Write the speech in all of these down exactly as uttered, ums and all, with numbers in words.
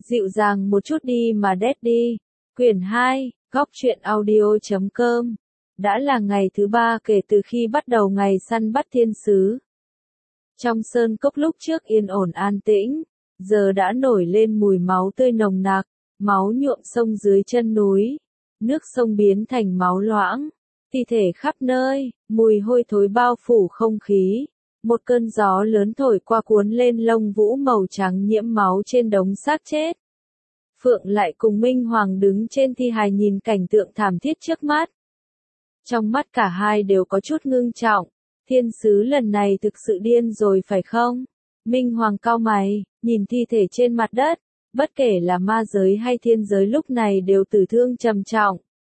Dịu dàng một chút đi mà Daddy. Quyển hai, góc truyện audio chấm com. Đã là ngày thứ ba kể từ khi bắt đầu ngày săn bắt thiên sứ. Trong sơn cốc lúc trước yên ổn an tĩnh, giờ đã nổi lên mùi máu tươi nồng nặc, máu nhuộm sông dưới chân núi. Nước sông biến thành máu loãng, thi thể khắp nơi, mùi hôi thối bao phủ không khí. Một cơn gió lớn thổi qua cuốn lên lông vũ màu trắng nhiễm máu trên đống xác chết. Phượng lại cùng Minh Hoàng đứng trên thi hài nhìn cảnh tượng thảm thiết trước mắt. Trong mắt cả hai đều có chút ngưng trọng, thiên sứ lần này thực sự điên rồi phải không? Minh Hoàng cau mày, nhìn thi thể trên mặt đất, bất kể là ma giới hay thiên giới lúc này đều tử thương trầm trọng.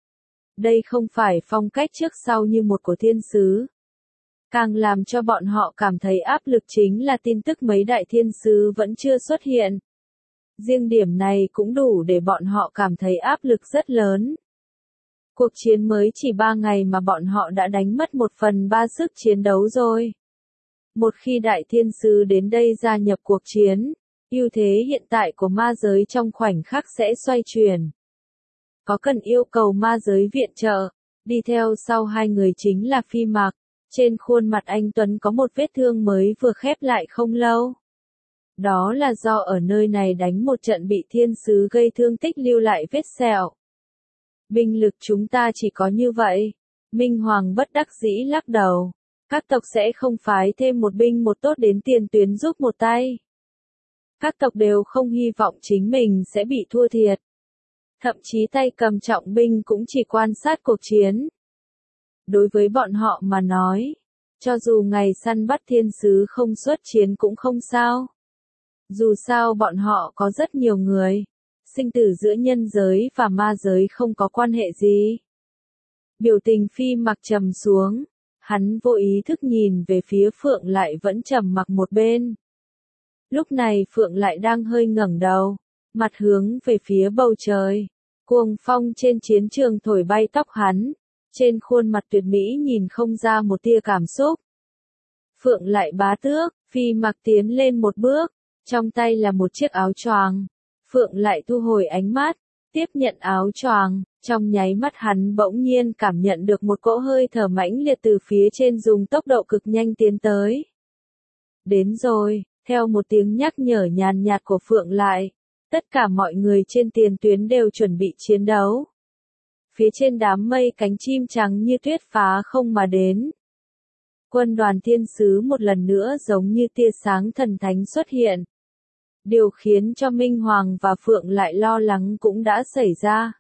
Đây không phải phong cách trước sau như một của thiên sứ. Càng làm cho bọn họ cảm thấy áp lực chính là tin tức mấy đại thiên sứ vẫn chưa xuất hiện. Riêng điểm này cũng đủ để bọn họ cảm thấy áp lực rất lớn. Cuộc chiến mới chỉ ba ngày mà bọn họ đã đánh mất một phần ba sức chiến đấu rồi. Một khi đại thiên sứ đến đây gia nhập cuộc chiến, ưu thế hiện tại của ma giới trong khoảnh khắc sẽ xoay chuyển. Có cần yêu cầu ma giới viện trợ, đi theo sau hai người chính là Phi Mạc. Trên khuôn mặt anh Tuấn có một vết thương mới vừa khép lại không lâu. Đó là do ở nơi này đánh một trận bị thiên sứ gây thương tích lưu lại vết sẹo. Binh lực chúng ta chỉ có như vậy. Minh Hoàng bất đắc dĩ lắc đầu. Các tộc sẽ không phái thêm một binh một tốt đến tiền tuyến giúp một tay. Các tộc đều không hy vọng chính mình sẽ bị thua thiệt. Thậm chí tay cầm trọng binh cũng chỉ quan sát cuộc chiến. Đối với bọn họ mà nói, cho dù ngày săn bắt thiên sứ không xuất chiến cũng không sao. Dù sao bọn họ có rất nhiều người, sinh tử giữa nhân giới và ma giới không có quan hệ gì. Biểu tình Phi Mặc trầm xuống, hắn vô ý thức nhìn về phía Phượng lại vẫn trầm mặc một bên. Lúc này Phượng lại đang hơi ngẩng đầu, mặt hướng về phía bầu trời. Cuồng phong trên chiến trường thổi bay tóc hắn. Trên khuôn mặt tuyệt mỹ nhìn không ra một tia cảm xúc. Phượng lại bá tước, Phi Mặc tiến lên một bước, trong tay là một chiếc áo choàng. Phượng lại thu hồi ánh mắt, tiếp nhận áo choàng, trong nháy mắt hắn bỗng nhiên cảm nhận được một cỗ hơi thở mãnh liệt từ phía trên dùng tốc độ cực nhanh tiến tới. Đến rồi, theo một tiếng nhắc nhở nhàn nhạt của Phượng lại, tất cả mọi người trên tiền tuyến đều chuẩn bị chiến đấu. Phía trên đám mây cánh chim trắng như tuyết phá không mà đến. Quân đoàn thiên sứ một lần nữa giống như tia sáng thần thánh xuất hiện. Điều khiến cho Minh Hoàng và Phượng lại lo lắng cũng đã xảy ra.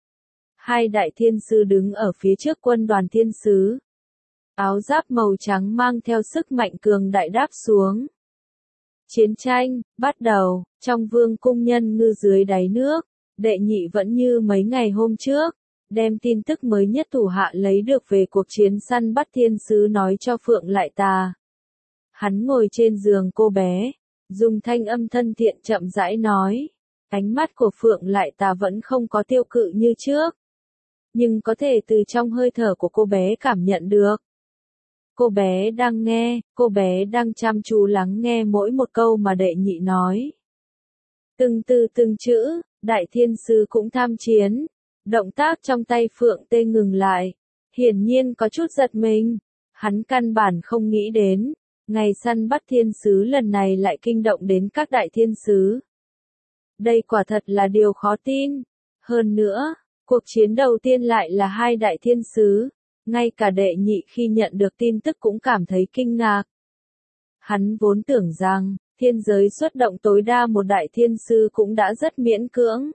Hai đại thiên sứ đứng ở phía trước quân đoàn thiên sứ. Áo giáp màu trắng mang theo sức mạnh cường đại đáp xuống. Chiến tranh, bắt đầu, trong vương cung nhân ngư dưới đáy nước, đệ nhị vẫn như mấy ngày hôm trước. Đem tin tức mới nhất thủ hạ lấy được về cuộc chiến săn bắt thiên sứ nói cho Phượng Lại Tà. Hắn ngồi trên giường cô bé, dùng thanh âm thân thiện chậm rãi nói. Ánh mắt của Phượng Lại Tà vẫn không có tiêu cự như trước. Nhưng có thể từ trong hơi thở của cô bé cảm nhận được. Cô bé đang nghe, cô bé đang chăm chú lắng nghe mỗi một câu mà đệ nhị nói. Từng từ từng chữ, đại thiên sứ cũng tham chiến. Động tác trong tay Phượng Tê ngừng lại, hiển nhiên có chút giật mình, hắn căn bản không nghĩ đến, ngày săn bắt thiên sứ lần này lại kinh động đến các đại thiên sứ. Đây quả thật là điều khó tin, hơn nữa, cuộc chiến đầu tiên lại là hai đại thiên sứ, ngay cả đệ nhị khi nhận được tin tức cũng cảm thấy kinh ngạc. Hắn vốn tưởng rằng, thiên giới xuất động tối đa một đại thiên sứ cũng đã rất miễn cưỡng.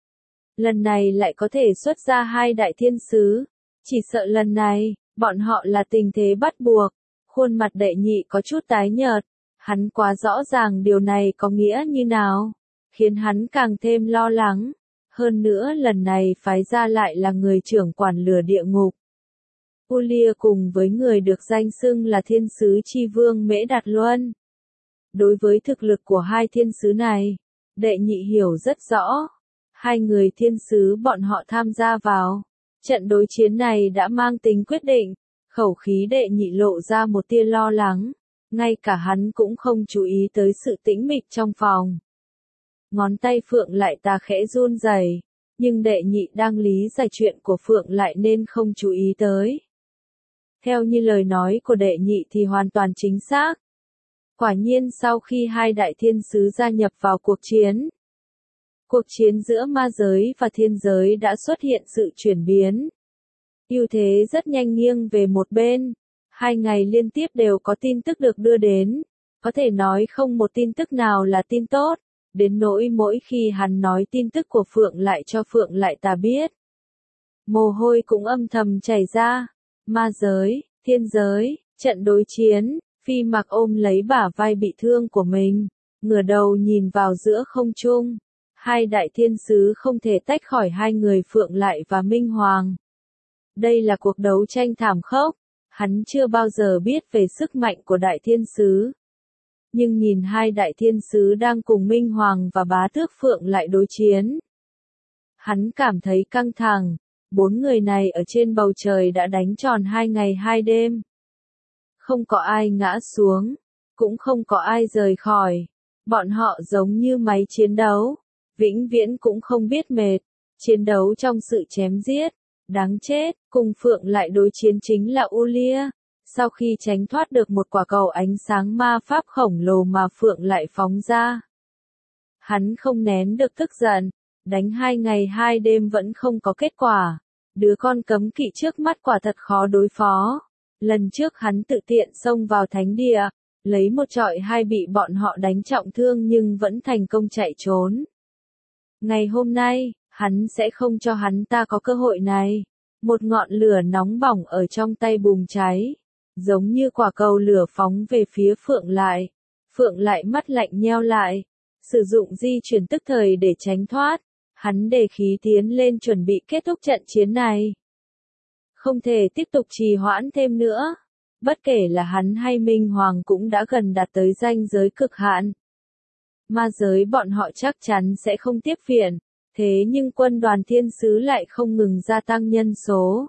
Lần này lại có thể xuất ra hai đại thiên sứ, chỉ sợ lần này, bọn họ là tình thế bắt buộc. Khuôn mặt đệ nhị có chút tái nhợt, hắn quá rõ ràng điều này có nghĩa như nào, khiến hắn càng thêm lo lắng. Hơn nữa lần này phái ra lại là người trưởng quản lửa địa ngục. Ulia cùng với người được danh xưng là thiên sứ chi vương Mễ Đạt Luân. Đối với thực lực của hai thiên sứ này, đệ nhị hiểu rất rõ. Hai người thiên sứ bọn họ tham gia vào. Trận đối chiến này đã mang tính quyết định. Khẩu khí đệ nhị lộ ra một tia lo lắng. Ngay cả hắn cũng không chú ý tới sự tĩnh mịch trong phòng. Ngón tay Phượng Lại Tà khẽ run rẩy, nhưng đệ nhị đang lý giải chuyện của Phượng Lại nên không chú ý tới. Theo như lời nói của đệ nhị thì hoàn toàn chính xác. Quả nhiên sau khi hai đại thiên sứ gia nhập vào cuộc chiến, cuộc chiến giữa ma giới và thiên giới đã xuất hiện sự chuyển biến. Ưu thế rất nhanh nghiêng về một bên. Hai ngày liên tiếp đều có tin tức được đưa đến. Có thể nói không một tin tức nào là tin tốt. Đến nỗi mỗi khi hắn nói tin tức của Phượng Lại cho Phượng Lại Tà biết, mồ hôi cũng âm thầm chảy ra. Ma giới, thiên giới, trận đối chiến, Phi Mặc ôm lấy bả vai bị thương của mình, ngửa đầu nhìn vào giữa không trung. Hai đại thiên sứ không thể tách khỏi hai người Phượng Lại và Minh Hoàng. Đây là cuộc đấu tranh thảm khốc, hắn chưa bao giờ biết về sức mạnh của đại thiên sứ. Nhưng nhìn hai đại thiên sứ đang cùng Minh Hoàng và bá tước Phượng Lại đối chiến, hắn cảm thấy căng thẳng. Bốn người này ở trên bầu trời đã đánh tròn hai ngày hai đêm. Không có ai ngã xuống, cũng không có ai rời khỏi. Bọn họ giống như máy chiến đấu, vĩnh viễn cũng không biết mệt, chiến đấu trong sự chém giết. Đáng chết, cùng Phượng Lại đối chiến chính là Ulia. Sau khi tránh thoát được một quả cầu ánh sáng ma pháp khổng lồ mà Phượng Lại phóng ra, hắn không nén được tức giận. Đánh hai ngày hai đêm vẫn không có kết quả. Đứa con cấm kỵ trước mắt quả thật khó đối phó. Lần trước hắn tự tiện xông vào thánh địa, lấy một trọi hai bị bọn họ đánh trọng thương nhưng vẫn thành công chạy trốn. Ngày hôm nay, hắn sẽ không cho hắn ta có cơ hội này. Một ngọn lửa nóng bỏng ở trong tay bùng cháy, giống như quả cầu lửa phóng về phía Phượng Lại. Phượng Lại mắt lạnh nheo lại, sử dụng di chuyển tức thời để tránh thoát. Hắn đề khí tiến lên chuẩn bị kết thúc trận chiến này. Không thể tiếp tục trì hoãn thêm nữa. Bất kể là hắn hay Minh Hoàng cũng đã gần đạt tới ranh giới cực hạn. Ma giới bọn họ chắc chắn sẽ không tiếp viện. Thế nhưng quân đoàn thiên sứ lại không ngừng gia tăng nhân số.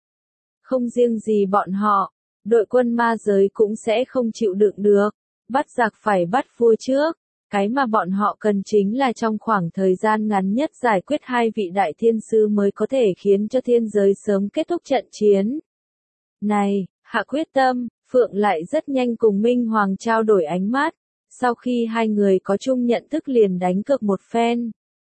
Không riêng gì bọn họ, đội quân ma giới cũng sẽ không chịu đựng được. Bắt giặc phải bắt vua trước. Cái mà bọn họ cần chính là trong khoảng thời gian ngắn nhất giải quyết hai vị đại thiên sứ mới có thể khiến cho thiên giới sớm kết thúc trận chiến. Này, hạ quyết tâm, Phượng Lại rất nhanh cùng Minh Hoàng trao đổi ánh mắt. Sau khi hai người có chung nhận thức liền đánh cược một phen.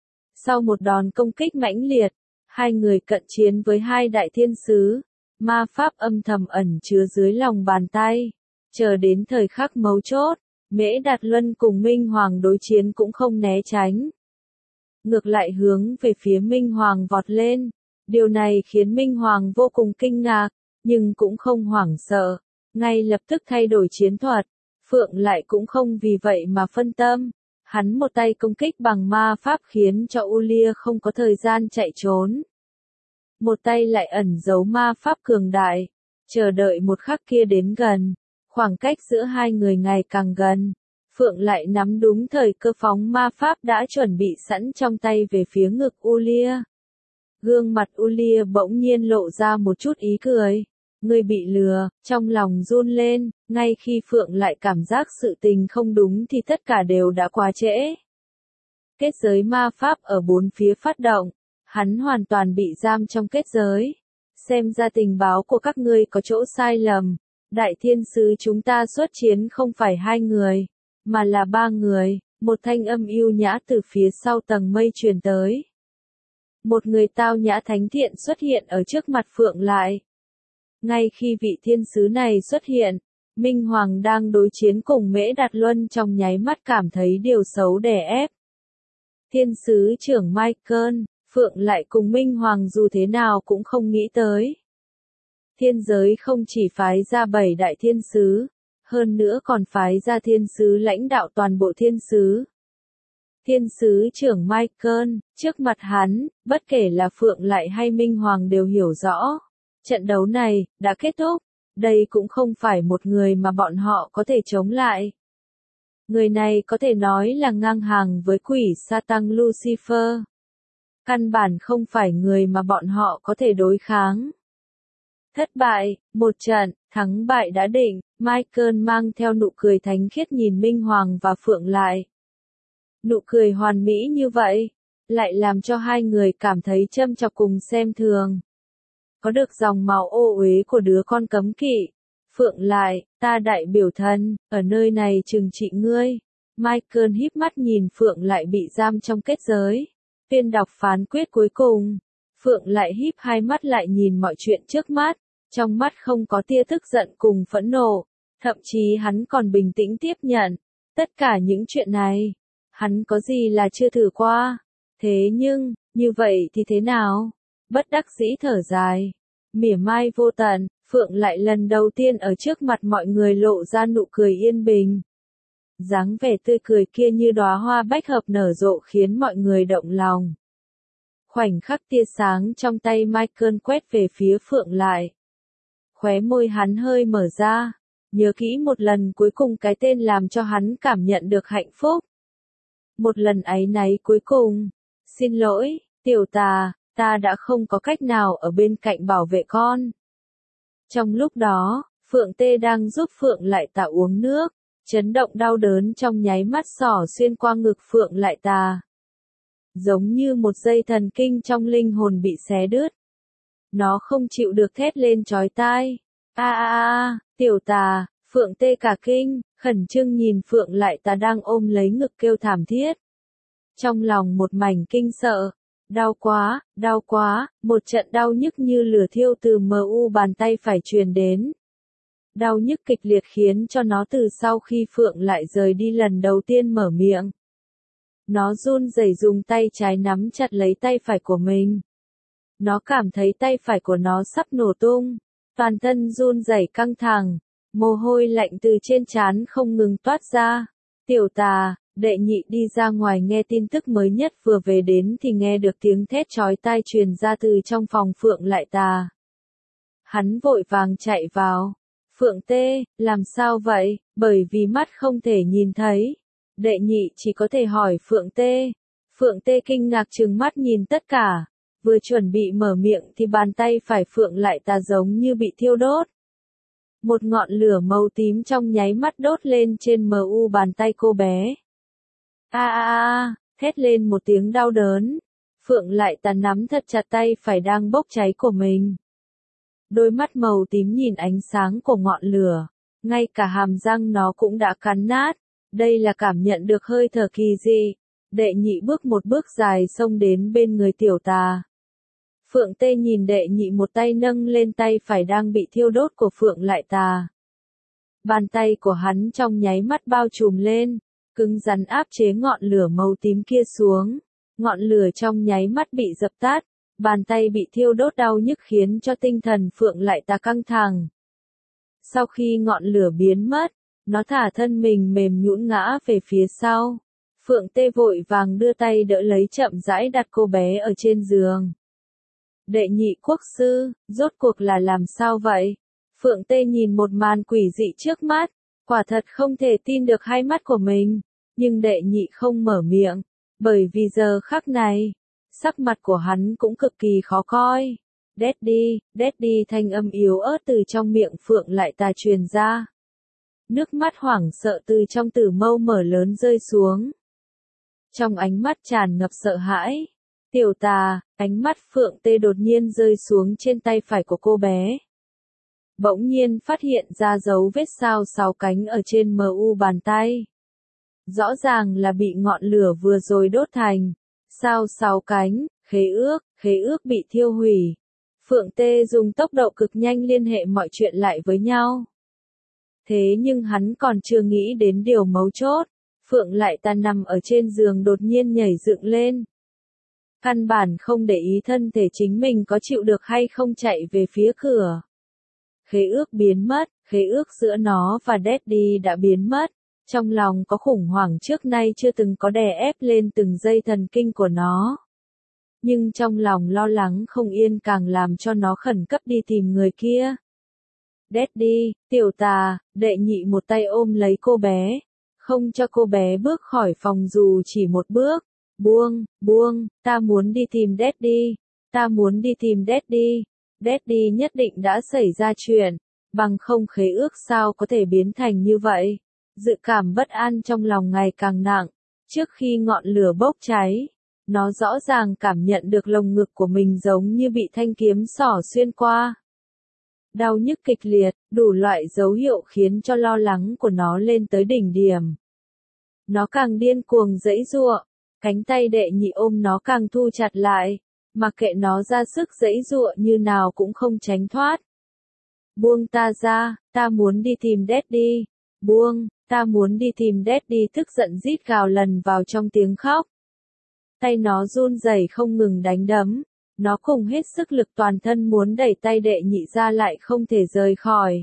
Sau một đòn công kích mãnh liệt, hai người cận chiến với hai đại thiên sứ. Ma pháp âm thầm ẩn chứa dưới lòng bàn tay. Chờ đến thời khắc mấu chốt, Mễ Đạt Luân cùng Minh Hoàng đối chiến cũng không né tránh. Ngược lại hướng về phía Minh Hoàng vọt lên. Điều này khiến Minh Hoàng vô cùng kinh ngạc, nhưng cũng không hoảng sợ. Ngay lập tức thay đổi chiến thuật. Phượng Lại cũng không vì vậy mà phân tâm. Hắn một tay công kích bằng ma pháp khiến cho Ulia không có thời gian chạy trốn. Một tay lại ẩn giấu ma pháp cường đại. Chờ đợi một khắc kia đến gần. Khoảng cách giữa hai người ngày càng gần. Phượng Lại nắm đúng thời cơ phóng ma pháp đã chuẩn bị sẵn trong tay về phía ngực Ulia. Gương mặt Ulia bỗng nhiên lộ ra một chút ý cười. Người bị lừa, trong lòng run lên, ngay khi Phượng Lại cảm giác sự tình không đúng thì tất cả đều đã quá trễ. Kết giới ma pháp ở bốn phía phát động, hắn hoàn toàn bị giam trong kết giới. Xem ra tình báo của các ngươi có chỗ sai lầm. Đại thiên sứ chúng ta xuất chiến không phải hai người, mà là ba người. Một thanh âm yêu nhã từ phía sau tầng mây truyền tới. Một người tao nhã thánh thiện xuất hiện ở trước mặt Phượng Lại. Ngay khi vị thiên sứ này xuất hiện, Minh Hoàng đang đối chiến cùng Mễ Đạt Luân trong nháy mắt cảm thấy điều xấu đè ép. Thiên sứ trưởng Michael, Phượng Lại cùng Minh Hoàng dù thế nào cũng không nghĩ tới. Thiên giới không chỉ phái ra bảy đại thiên sứ, hơn nữa còn phái ra thiên sứ lãnh đạo toàn bộ thiên sứ. Thiên sứ trưởng Michael, trước mặt hắn, bất kể là Phượng Lại hay Minh Hoàng đều hiểu rõ. Trận đấu này, đã kết thúc. Đây cũng không phải một người mà bọn họ có thể chống lại. Người này có thể nói là ngang hàng với quỷ Satan Lucifer. Căn bản không phải người mà bọn họ có thể đối kháng. Thất bại, một trận, thắng bại đã định, Michael mang theo nụ cười thánh khiết nhìn Minh Hoàng và Phượng Lại. Nụ cười hoàn mỹ như vậy, lại làm cho hai người cảm thấy châm chọc cùng xem thường. Có được dòng máu ô uế của đứa con cấm kỵ. Phượng lại, ta đại biểu thần, ở nơi này trừng trị ngươi. Michael híp mắt nhìn Phượng lại bị giam trong kết giới. Tuyên đọc phán quyết cuối cùng. Phượng lại híp hai mắt lại nhìn mọi chuyện trước mắt. Trong mắt không có tia tức giận cùng phẫn nộ. Thậm chí hắn còn bình tĩnh tiếp nhận. Tất cả những chuyện này, hắn có gì là chưa thử qua. Thế nhưng, như vậy thì thế nào? Bất đắc dĩ thở dài. Mỉa mai vô tận, Phượng lại lần đầu tiên ở trước mặt mọi người lộ ra nụ cười yên bình. Dáng vẻ tươi cười kia như đóa hoa bách hợp nở rộ khiến mọi người động lòng. Khoảnh khắc tia sáng trong tay Michael quét về phía Phượng lại. Khóe môi hắn hơi mở ra. Nhớ kỹ một lần cuối cùng cái tên làm cho hắn cảm nhận được hạnh phúc. Một lần áy náy cuối cùng. Xin lỗi, tiểu tà, ta đã không có cách nào ở bên cạnh bảo vệ con. Trong lúc đó, Phượng Tê đang giúp Phượng lại tà uống nước. Chấn động đau đớn trong nháy mắt xỏ xuyên qua ngực Phượng lại tà. Giống như một dây thần kinh trong linh hồn bị xé đứt. Nó không chịu được thét lên chói tai. A a a, tiểu tà, Phượng Tê cả kinh, khẩn trương nhìn Phượng lại tà đang ôm lấy ngực kêu thảm thiết. Trong lòng một mảnh kinh sợ. Đau quá, đau quá, một trận đau nhức như lửa thiêu từ mờ u bàn tay phải truyền đến. Đau nhức kịch liệt khiến cho nó từ sau khi Phượng lại rời đi lần đầu tiên mở miệng. Nó run rẩy dùng tay trái nắm chặt lấy tay phải của mình. Nó cảm thấy tay phải của nó sắp nổ tung. Toàn thân run rẩy căng thẳng. Mồ hôi lạnh từ trên trán không ngừng toát ra. Tiểu tà, đệ nhị đi ra ngoài nghe tin tức mới nhất vừa về đến thì nghe được tiếng thét chói tai truyền ra từ trong phòng Phượng lại tà. Hắn vội vàng chạy vào. Phượng Tê, làm sao vậy, bởi vì mắt không thể nhìn thấy. Đệ nhị chỉ có thể hỏi Phượng Tê. Phượng Tê kinh ngạc trừng mắt nhìn tất cả. Vừa chuẩn bị mở miệng thì bàn tay phải Phượng lại tà giống như bị thiêu đốt. Một ngọn lửa màu tím trong nháy mắt đốt lên trên mờ u bàn tay cô bé. A a a, thét lên một tiếng đau đớn. Phượng lại tà nắm thật chặt tay phải đang bốc cháy của mình. Đôi mắt màu tím nhìn ánh sáng của ngọn lửa. Ngay cả hàm răng nó cũng đã cắn nát. Đây là cảm nhận được hơi thở kỳ dị. Đệ nhị bước một bước dài xông đến bên người tiểu tà. Phượng Tê nhìn đệ nhị một tay nâng lên tay phải đang bị thiêu đốt của Phượng lại tà. Bàn tay của hắn trong nháy mắt bao trùm lên, cứng rắn áp chế ngọn lửa màu tím kia xuống. Ngọn lửa trong nháy mắt bị dập tắt, bàn tay bị thiêu đốt đau nhức khiến cho tinh thần Phượng lại tà căng thẳng. Sau khi ngọn lửa biến mất, nó thả thân mình mềm nhũn ngã về phía sau. Phượng Tê vội vàng đưa tay đỡ lấy chậm rãi đặt cô bé ở trên giường. Đệ nhị quốc sư, rốt cuộc là làm sao vậy? Phượng Tê nhìn một màn quỷ dị trước mắt, quả thật không thể tin được hai mắt của mình, nhưng đệ nhị không mở miệng, bởi vì giờ khắc này, sắc mặt của hắn cũng cực kỳ khó coi. Daddy, Daddy thanh âm yếu ớt từ trong miệng Phượng lại tà truyền ra. Nước mắt hoảng sợ từ trong tử mâu mở lớn rơi xuống. Trong ánh mắt tràn ngập sợ hãi. Tiểu tà, ánh mắt Phượng Tê đột nhiên rơi xuống trên tay phải của cô bé. Bỗng nhiên phát hiện ra dấu vết sao sáu cánh ở trên mờ u bàn tay. Rõ ràng là bị ngọn lửa vừa rồi đốt thành. Sao sáu cánh, khế ước, khế ước bị thiêu hủy. Phượng Tê dùng tốc độ cực nhanh liên hệ mọi chuyện lại với nhau. Thế nhưng hắn còn chưa nghĩ đến điều mấu chốt. Phượng lại tà nằm ở trên giường đột nhiên nhảy dựng lên. Căn bản không để ý thân thể chính mình có chịu được hay không chạy về phía cửa. Khế ước biến mất, khế ước giữa nó và Daddy đã biến mất. Trong lòng có khủng hoảng trước nay chưa từng có đè ép lên từng dây thần kinh của nó. Nhưng trong lòng lo lắng không yên càng làm cho nó khẩn cấp đi tìm người kia. Daddy, tiểu tà, đệ nhị một tay ôm lấy cô bé. Không cho cô bé bước khỏi phòng dù chỉ một bước. Buông, buông, ta muốn đi tìm Daddy. Ta muốn đi tìm Daddy. Daddy nhất định đã xảy ra chuyện. Bằng không khế ước sao có thể biến thành như vậy. Dự cảm bất an trong lòng ngày càng nặng. Trước khi ngọn lửa bốc cháy, nó rõ ràng cảm nhận được lồng ngực của mình giống như bị thanh kiếm xỏ xuyên qua. Đau nhức kịch liệt, đủ loại dấu hiệu khiến cho lo lắng của nó lên tới đỉnh điểm. Nó càng điên cuồng giãy giụa, cánh tay đệ nhị ôm nó càng thu chặt lại, mặc kệ nó ra sức giãy giụa như nào cũng không tránh thoát. Buông ta ra, ta muốn đi tìm Daddy. Buông, ta muốn đi tìm Daddy, tức giận rít gào lần vào trong tiếng khóc. Tay nó run rẩy không ngừng đánh đấm. Nó cùng hết sức lực toàn thân muốn đẩy tay đệ nhị ra lại không thể rời khỏi.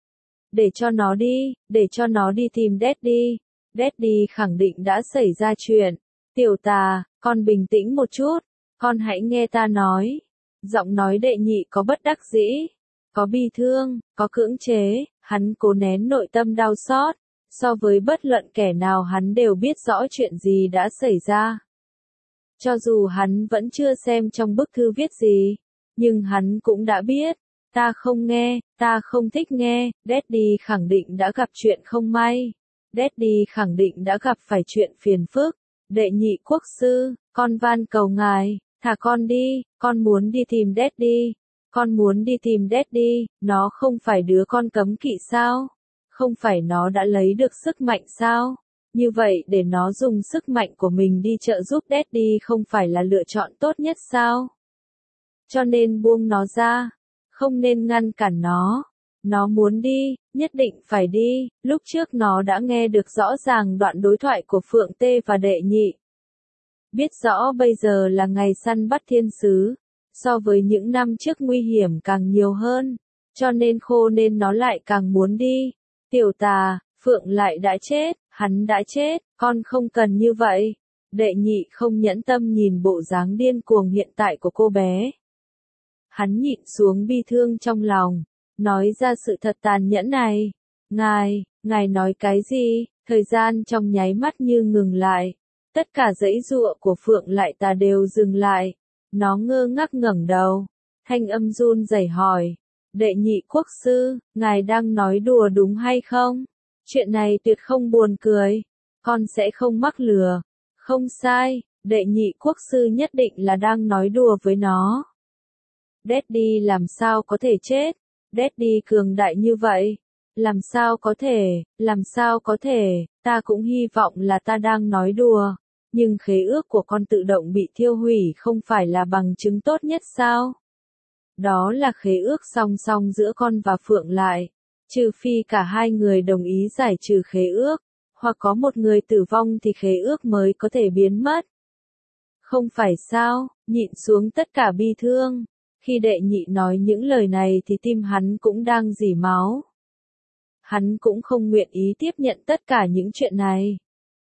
Để cho nó đi, để cho nó đi tìm Daddy. Daddy khẳng định đã xảy ra chuyện. Tiểu Tà, con bình tĩnh một chút, con hãy nghe ta nói. Giọng nói đệ nhị có bất đắc dĩ, có bi thương, có cưỡng chế, hắn cố nén nội tâm đau xót. So với bất luận kẻ nào hắn đều biết rõ chuyện gì đã xảy ra. Cho dù hắn vẫn chưa xem trong bức thư viết gì, nhưng hắn cũng đã biết. Ta không nghe, ta không thích nghe, Daddy khẳng định đã gặp chuyện không may. Daddy khẳng định đã gặp phải chuyện phiền phức. Đệ nhị quốc sư, con van cầu ngài, thả con đi, con muốn đi tìm Daddy. Con muốn đi tìm Daddy, nó không phải đứa con cấm kỵ sao? Không phải nó đã lấy được sức mạnh sao? Như vậy để nó dùng sức mạnh của mình đi trợ giúp Daddy không phải là lựa chọn tốt nhất sao? Cho nên buông nó ra, không nên ngăn cản nó. Nó muốn đi, nhất định phải đi. Lúc trước nó đã nghe được rõ ràng đoạn đối thoại của Phượng Tê và đệ nhị. Biết rõ bây giờ là ngày săn bắt thiên sứ, so với những năm trước nguy hiểm càng nhiều hơn, cho nên khô nên nó lại càng muốn đi. Tiểu Tà, Phượng lại đã chết, hắn đã chết, con không cần như vậy. Đệ nhị không nhẫn tâm nhìn bộ dáng điên cuồng hiện tại của cô bé. Hắn nhịn xuống bi thương trong lòng, nói ra sự thật tàn nhẫn này. Ngài, ngài nói cái gì? Thời gian trong nháy mắt như ngừng lại. Tất cả giãy giụa của Phượng Lại Tà đều dừng lại. Nó ngơ ngác ngẩng đầu. Thanh âm run rẩy hỏi. Đệ nhị quốc sư, ngài đang nói đùa đúng hay không? Chuyện này tuyệt không buồn cười. Con sẽ không mắc lừa. Không sai, đệ nhị quốc sư nhất định là đang nói đùa với nó. Daddy làm sao có thể chết? Daddy cường đại như vậy. Làm sao có thể, làm sao có thể, ta cũng hy vọng là ta đang nói đùa. Nhưng khế ước của con tự động bị thiêu hủy không phải là bằng chứng tốt nhất sao? Đó là khế ước song song giữa con và Phượng Lại. Trừ phi cả hai người đồng ý giải trừ khế ước, hoặc có một người tử vong thì khế ước mới có thể biến mất. Không phải sao, nhịn xuống tất cả bi thương. Khi đệ nhị nói những lời này thì tim hắn cũng đang rỉ máu. Hắn cũng không nguyện ý tiếp nhận tất cả những chuyện này.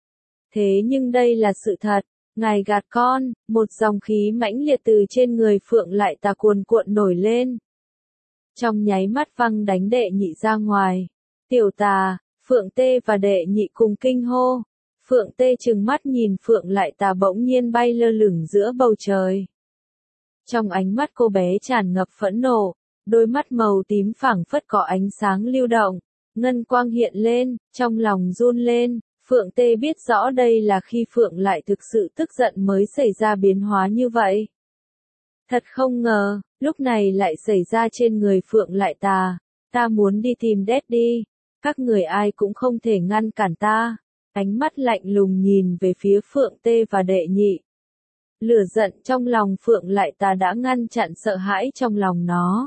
Thế nhưng đây là sự thật, ngài gạt con, một dòng khí mãnh liệt từ trên người Phượng Lại Tà cuồn cuộn nổi lên. Trong nháy mắt văng đánh đệ nhị ra ngoài. Tiểu Tà, Phượng Tê và đệ nhị cùng kinh hô. Phượng Tê trừng mắt nhìn Phượng Lại Tà bỗng nhiên bay lơ lửng giữa bầu trời. Trong ánh mắt cô bé tràn ngập phẫn nộ, đôi mắt màu tím phảng phất có ánh sáng lưu động, ngân quang hiện lên, trong lòng run lên. Phượng Tê biết rõ đây là khi Phượng Lại thực sự tức giận mới xảy ra biến hóa như vậy. Thật không ngờ, lúc này lại xảy ra trên người Phượng Lại Tà. Ta muốn đi tìm Daddy. Các người ai cũng không thể ngăn cản ta. Ánh mắt lạnh lùng nhìn về phía Phượng Tê và đệ nhị. Lửa giận trong lòng Phượng Lại Tà đã ngăn chặn sợ hãi trong lòng nó.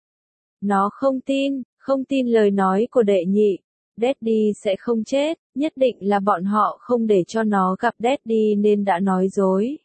Nó không tin, không tin lời nói của đệ nhị. Daddy sẽ không chết, nhất định là bọn họ không để cho nó gặp Daddy nên đã nói dối.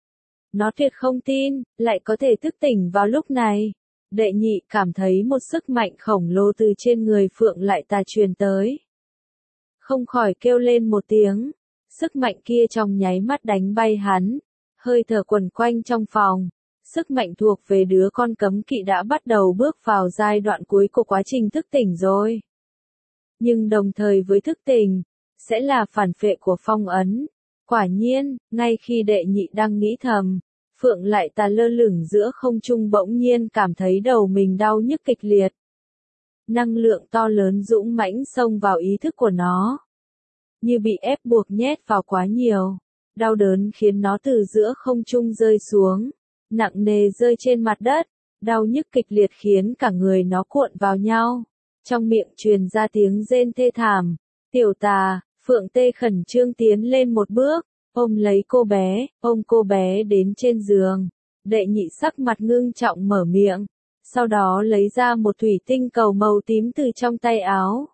Nó tuyệt không tin, lại có thể thức tỉnh vào lúc này. Đệ nhị cảm thấy một sức mạnh khổng lồ từ trên người Phượng Lại Tà truyền tới. Không khỏi kêu lên một tiếng. Sức mạnh kia trong nháy mắt đánh bay hắn. Hơi thở quẩn quanh trong phòng. Sức mạnh thuộc về đứa con cấm kỵ đã bắt đầu bước vào giai đoạn cuối của quá trình thức tỉnh rồi. Nhưng đồng thời với thức tỉnh, sẽ là phản phệ của phong ấn. Quả nhiên, ngay khi đệ nhị đang nghĩ thầm, Phượng Lại Tà lơ lửng giữa không trung bỗng nhiên cảm thấy đầu mình đau nhức kịch liệt. Năng lượng to lớn dũng mãnh xông vào ý thức của nó. như bị ép buộc nhét vào quá nhiều. Đau đớn khiến nó từ giữa không trung rơi xuống, nặng nề rơi trên mặt đất, đau nhức kịch liệt khiến cả người nó cuộn vào nhau. Trong miệng truyền ra tiếng rên thê thảm. Tiểu Tà, Phượng Tê khẩn trương tiến lên một bước, ôm lấy cô bé, ôm cô bé đến trên giường. Đệ nhị sắc mặt ngưng trọng mở miệng, sau đó lấy ra một thủy tinh cầu màu tím từ trong tay áo.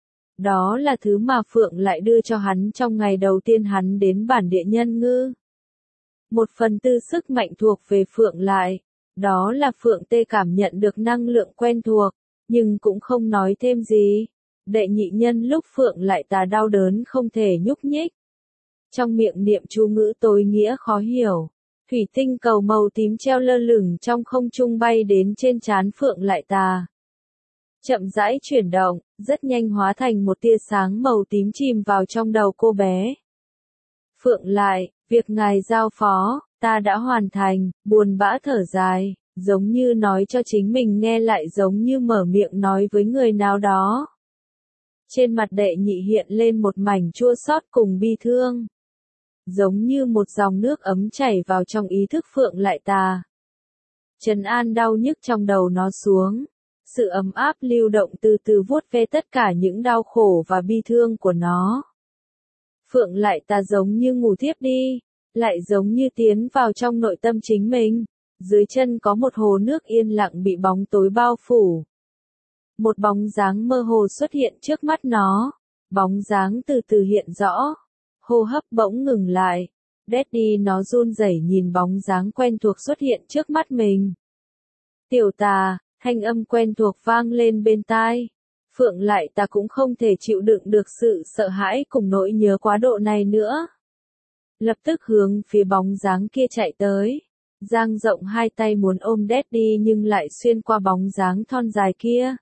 Đó là thứ mà Phượng lại đưa cho hắn trong ngày đầu tiên hắn đến bản địa nhân ngư. Một phần tư sức mạnh thuộc về Phượng lại, đó là Phượng Tê cảm nhận được năng lượng quen thuộc, nhưng cũng không nói thêm gì. Đệ nhị nhân lúc Phượng lại Tà đau đớn không thể nhúc nhích. Trong miệng niệm chú ngữ tối nghĩa khó hiểu, thủy tinh cầu màu tím treo lơ lửng trong không trung bay đến trên trán Phượng lại Tà. Chậm rãi chuyển động, rất nhanh hóa thành một tia sáng màu tím chìm vào trong đầu cô bé. Phượng lại, việc ngài giao phó, ta đã hoàn thành, buồn bã thở dài, giống như nói cho chính mình nghe lại giống như mở miệng nói với người nào đó. Trên mặt đệ nhị hiện lên một mảnh chua xót cùng bi thương. Giống như một dòng nước ấm chảy vào trong ý thức Phượng lại Tà. Trấn an đau nhức trong đầu nó xuống. Sự ấm áp lưu động từ từ vuốt ve tất cả những đau khổ và bi thương của nó. Phượng lại Tà giống như ngủ thiếp đi, lại giống như tiến vào trong nội tâm chính mình. Dưới chân có một hồ nước yên lặng bị bóng tối bao phủ. Một bóng dáng mơ hồ xuất hiện trước mắt nó. Bóng dáng từ từ hiện rõ. Hô hấp bỗng ngừng lại. Daddy nó run rẩy nhìn bóng dáng quen thuộc xuất hiện trước mắt mình. Tiểu Tà, thanh âm quen thuộc vang lên bên tai. Phượng lại Tà cũng không thể chịu đựng được sự sợ hãi cùng nỗi nhớ quá độ này nữa. Lập tức hướng phía bóng dáng kia chạy tới. Dang rộng hai tay muốn ôm Daddy nhưng lại xuyên qua bóng dáng thon dài kia.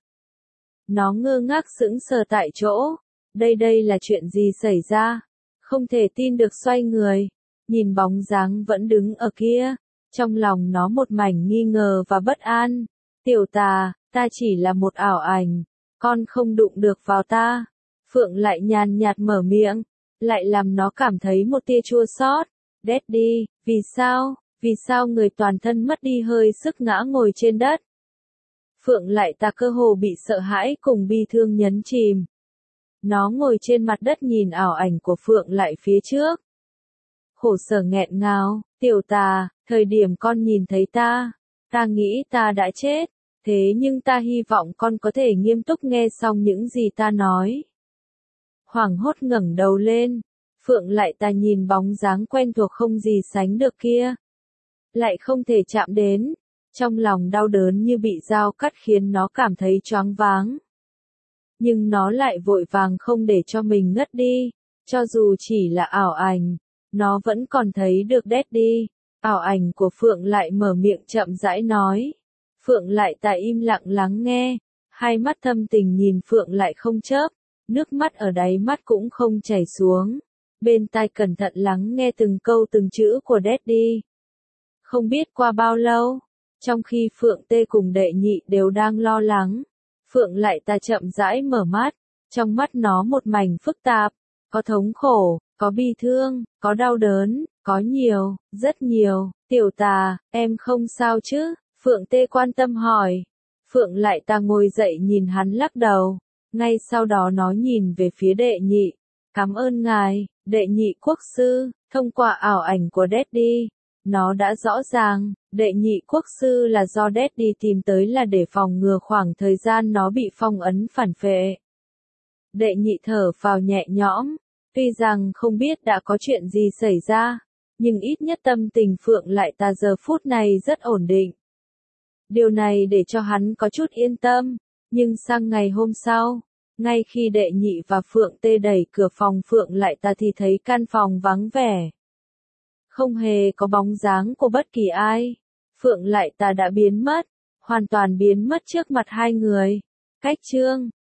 Nó ngơ ngác sững sờ tại chỗ. Đây đây là chuyện gì xảy ra? Không thể tin được xoay người. Nhìn bóng dáng vẫn đứng ở kia. Trong lòng nó một mảnh nghi ngờ và bất an. Tiểu Tà, ta chỉ là một ảo ảnh. Con không đụng được vào ta. Phượng lại nhàn nhạt mở miệng. Lại làm nó cảm thấy một tia chua xót. Daddy, vì sao? Vì sao người toàn thân mất đi hơi sức ngã ngồi trên đất? Phượng lại Tà cơ hồ bị sợ hãi cùng bi thương nhấn chìm. Nó ngồi trên mặt đất nhìn ảo ảnh của Phượng lại phía trước. Khổ sở nghẹn ngào, Tiểu Tà, thời điểm con nhìn thấy ta, ta nghĩ ta đã chết, thế nhưng ta hy vọng con có thể nghiêm túc nghe xong những gì ta nói. Hoảng hốt ngẩng đầu lên, Phượng lại Tà nhìn bóng dáng quen thuộc không gì sánh được kia. Lại không thể chạm đến, trong lòng đau đớn như bị dao cắt khiến nó cảm thấy choáng váng. Nhưng nó lại vội vàng không để cho mình ngất đi, cho dù chỉ là ảo ảnh, nó vẫn còn thấy được Daddy. Ảo ảnh của Phượng lại mở miệng chậm rãi nói. Phượng lại Tà im lặng lắng nghe, hai mắt thâm tình nhìn Phượng lại không chớp, nước mắt ở đáy mắt cũng không chảy xuống. Bên tai cẩn thận lắng nghe từng câu từng chữ của Daddy. Không biết qua bao lâu, trong khi Phượng Tê cùng đệ nhị đều đang lo lắng, Phượng lại Tà chậm rãi mở mắt, trong mắt nó một mảnh phức tạp, có thống khổ, có bi thương, có đau đớn, có nhiều, rất nhiều. Tiểu Tà, em không sao chứ? Phượng Tê quan tâm hỏi. Phượng lại Tà ngồi dậy nhìn hắn lắc đầu, ngay sau đó nó nhìn về phía đệ nhị. Cảm ơn ngài, đệ nhị quốc sư, thông qua ảo ảnh của Daddy. Nó đã rõ ràng, đệ nhị quốc sư là do Daddy tìm tới là để phòng ngừa khoảng thời gian nó bị phong ấn phản phệ. Đệ nhị thở phào nhẹ nhõm, tuy rằng không biết đã có chuyện gì xảy ra, nhưng ít nhất tâm tình Phượng lại Tà giờ phút này rất ổn định. Điều này để cho hắn có chút yên tâm, nhưng sang ngày hôm sau, ngay khi đệ nhị và Phượng Tê đẩy cửa phòng Phượng lại Tà thì thấy căn phòng vắng vẻ. Không hề có bóng dáng của bất kỳ ai. Phượng lại Tà đã biến mất, hoàn toàn biến mất trước mặt hai người. Cách chương